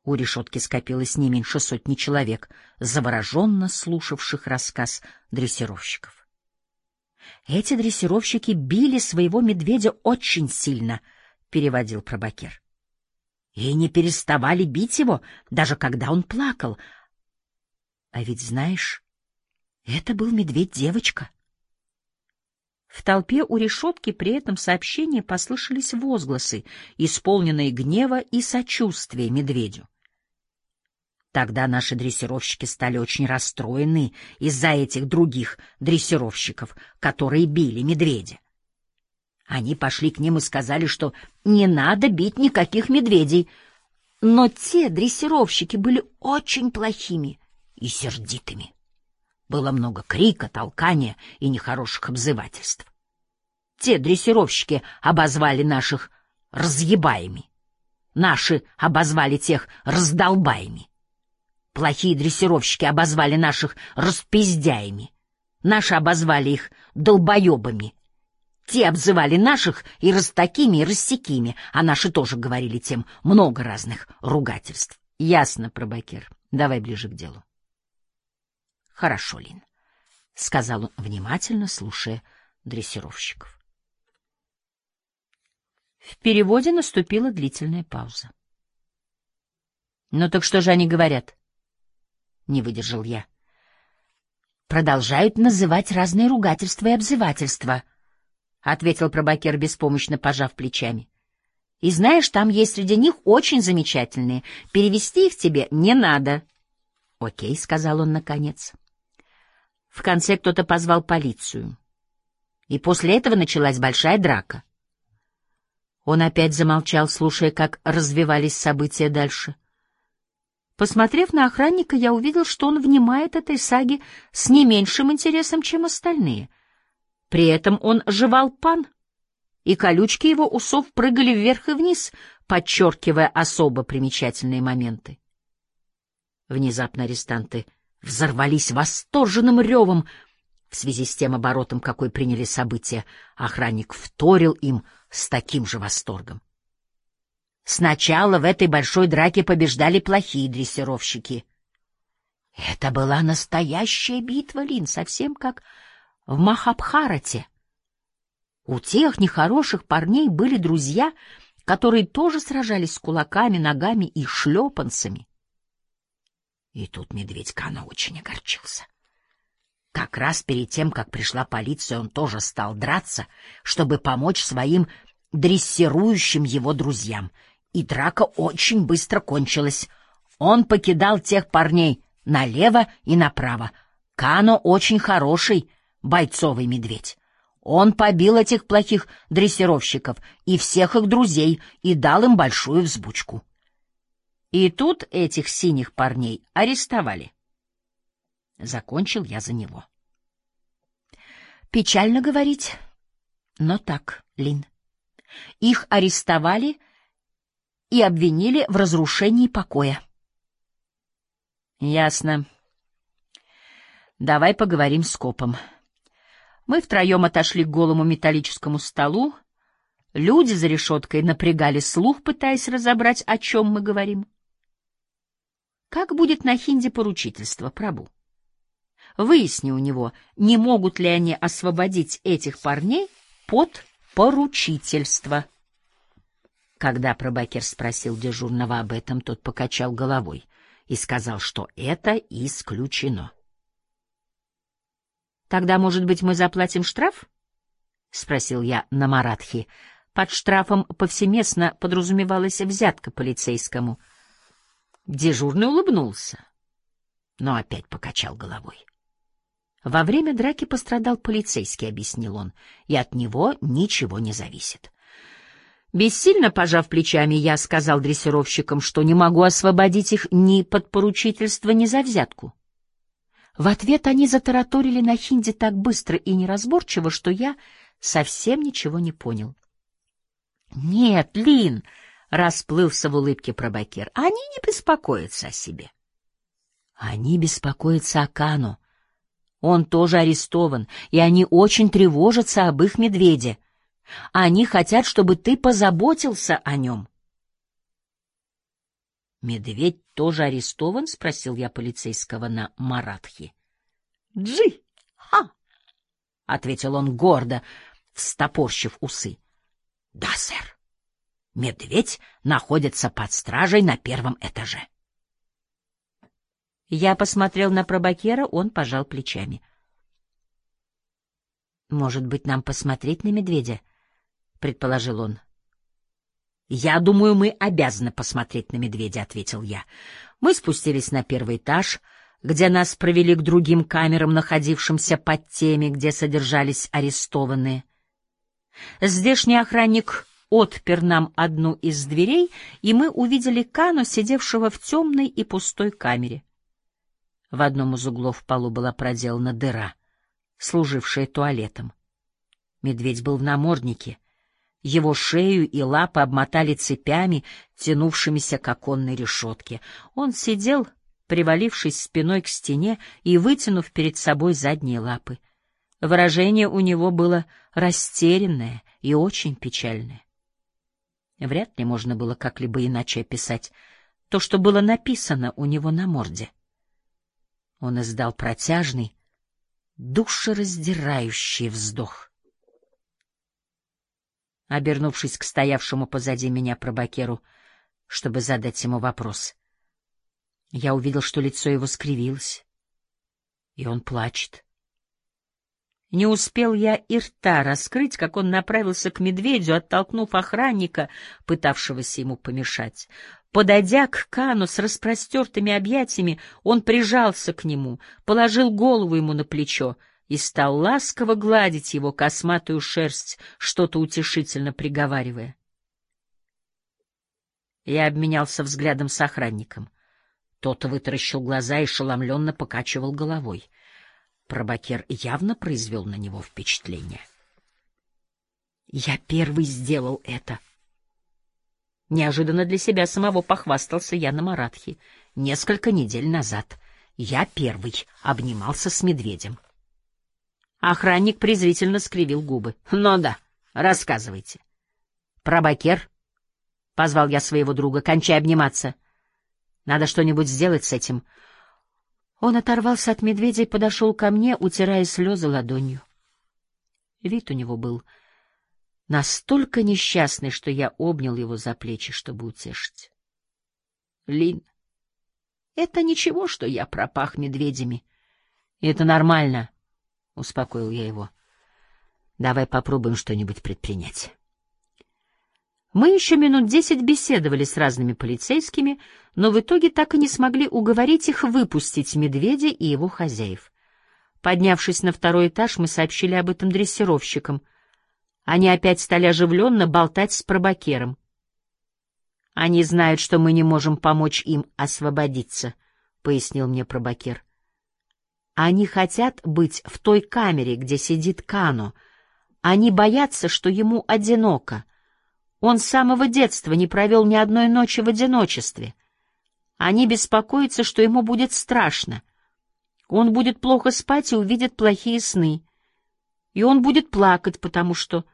У решетки скопилось не меньше сотни человек, завороженно слушавших рассказ дрессировщиков. «Эти дрессировщики били своего медведя очень сильно», — переводил Пробакер. «И не переставали бить его, даже когда он плакал. А ведь, знаешь, это был медведь-девочка». В толпе у решетки при этом сообщении послышались возгласы, исполненные гнева и сочувствия медведю. Тогда наши дрессировщики стали очень расстроены из-за этих других дрессировщиков, которые били медведя. Они пошли к ним и сказали, что не надо бить никаких медведей, но те дрессировщики были очень плохими и сердитыми. Было много крика, толкания и нехороших обзывательств. Те дрессировщики обозвали наших разъебаями. Наши обозвали тех раздолбаями. Плохие дрессировщики обозвали наших распиздяями. Наши обозвали их долбоебами. Те обзывали наших и растакими, и рассекими, а наши тоже говорили тем много разных ругательств. — Ясно, Пробакер. Давай ближе к делу. — Хорошо, Лин, — сказал он, внимательно слушая дрессировщиков. В переводе наступила длительная пауза. — Ну так что же они говорят? — не выдержал я. — Продолжают называть разные ругательства и обзывательства, — ответил Пробакер, беспомощно пожав плечами. — И знаешь, там есть среди них очень замечательные. Перевести их тебе не надо. — Окей, — сказал он наконец. В конце кто-то позвал полицию. И после этого началась большая драка. Он опять замолчал, слушая, как развивались события дальше. Посмотрев на охранника, я увидел, что он внимает этой саге с не меньшим интересом, чем остальные. При этом он жевал пан, и колючки его усов прыгали вверх и вниз, подчеркивая особо примечательные моменты. Внезапно арестанты взорвались восторженным ревом. В связи с тем оборотом, какой приняли события, охранник вторил им с таким же восторгом. Сначала в этой большой драке побеждали плохие дрессировщики. Это была настоящая битва, Лин, совсем как в Махабхарате. У тех нехороших парней были друзья, которые тоже сражались с кулаками, ногами и шлепанцами. И тут медведь Кано очень огорчился. Как раз перед тем, как пришла полиция, он тоже стал драться, чтобы помочь своим дрессирующим его друзьям. И драка очень быстро кончилась. Он покидал тех парней налево и направо. Кано очень хороший бойцовый медведь. Он побил этих плохих дрессировщиков и всех их друзей и дал им большую взбучку. И тут этих синих парней арестовали. Закончил я за него. Печально говорить, но так, Лин. Их арестовали и обвинили в разрушении покоя. Ясно. Давай поговорим с копом. Мы втроем отошли к голому металлическому столу. Люди за решеткой напрягали слух, пытаясь разобрать, о чем мы говорим. Как будет на хинди поручительство, Прабу? Выясни у него, не могут ли они освободить этих парней под поручительство. Когда Пробакер спросил дежурного об этом, тот покачал головой и сказал, что это исключено. «Тогда, может быть, мы заплатим штраф?» — спросил я на маратхи. Под штрафом повсеместно подразумевалась взятка полицейскому. Дежурный улыбнулся, но опять покачал головой. «Во время драки пострадал полицейский», — объяснил он, — «и от него ничего не зависит». Бессильно пожав плечами, я сказал дрессировщикам, что не могу освободить их ни под поручительство, ни за взятку. В ответ они затараторили на хинди так быстро и неразборчиво, что я совсем ничего не понял. «Нет, Лин», — расплылся в улыбке Пробакер, — «они не беспокоятся о себе. Они беспокоятся о Кано. Он тоже арестован, и они очень тревожатся об их медведе. Они хотят, чтобы ты позаботился о нем». Медведь тоже арестован? — спросил я полицейского на маратхи. — Джи-ха! — ответил он гордо, встопорщив усы. — Да, сэр. Медведь находится под стражей на 1-м этаже. Я посмотрел на пробакера, он пожал плечами. — Может быть, нам посмотреть на медведя? — предположил он. — Я думаю, мы обязаны посмотреть на медведя, — ответил я. Мы спустились на 1-й этаж, где нас провели к другим камерам, находившимся под теми, где содержались арестованные. Здешний охранник отпер нам одну из дверей, и мы увидели Кану, сидевшего в темной и пустой камере. В одном из углов в полу была проделана дыра, служившая туалетом. Медведь был в наморднике. Его шею и лапы обмотали цепями, тянувшимися к оконной решетке. Он сидел, привалившись спиной к стене и вытянув перед собой задние лапы. Выражение у него было растерянное и очень печальное. Вряд ли можно было как-либо иначе описать то, что было написано у него на морде. Он издал протяжный, душераздирающий вздох. Обернувшись к стоявшему позади меня пробакеру, чтобы задать ему вопрос, я увидел, что лицо его скривилось, и он плачет. Не успел я и рта раскрыть, как он направился к медведю, оттолкнув охранника, пытавшегося ему помешать. Подойдя к Кану с распростертыми объятиями, он прижался к нему, положил голову ему на плечо и стал ласково гладить его косматую шерсть, что-то утешительно приговаривая. Я обменялся взглядом с охранником. Тот вытаращил глаза и ошеломленно покачивал головой. Пробакер явно произвел на него впечатление. «Я первый сделал это!» Неожиданно для себя самого похвастался я на маратхи. Несколько недель назад я первый обнимался с медведем. Охранник презрительно скривил губы. — Ну да, рассказывайте. — Пробакер, — позвал я своего друга, — кончай обниматься. Надо что-нибудь сделать с этим. Он оторвался от медведя и подошел ко мне, утирая слезы ладонью. Вид у него был настолько несчастный, что я обнял его за плечи, чтобы утешить. — Лин, это ничего, что я пропах медведями. Это нормально. — успокоил я его. — Давай попробуем что-нибудь предпринять. Мы еще минут 10 беседовали с разными полицейскими, но в итоге так и не смогли уговорить их выпустить медведя и его хозяев. Поднявшись на 2-й этаж, мы сообщили об этом дрессировщикам. Они опять стали оживленно болтать с пробакером. — Они знают, что мы не можем помочь им освободиться, — пояснил мне пробакер. Они хотят быть в той камере, где сидит Кано. Они боятся, что ему одиноко. Он с самого детства не провел ни одной ночи в одиночестве. Они беспокоятся, что ему будет страшно. Он будет плохо спать и увидит плохие сны. И он будет плакать, потому что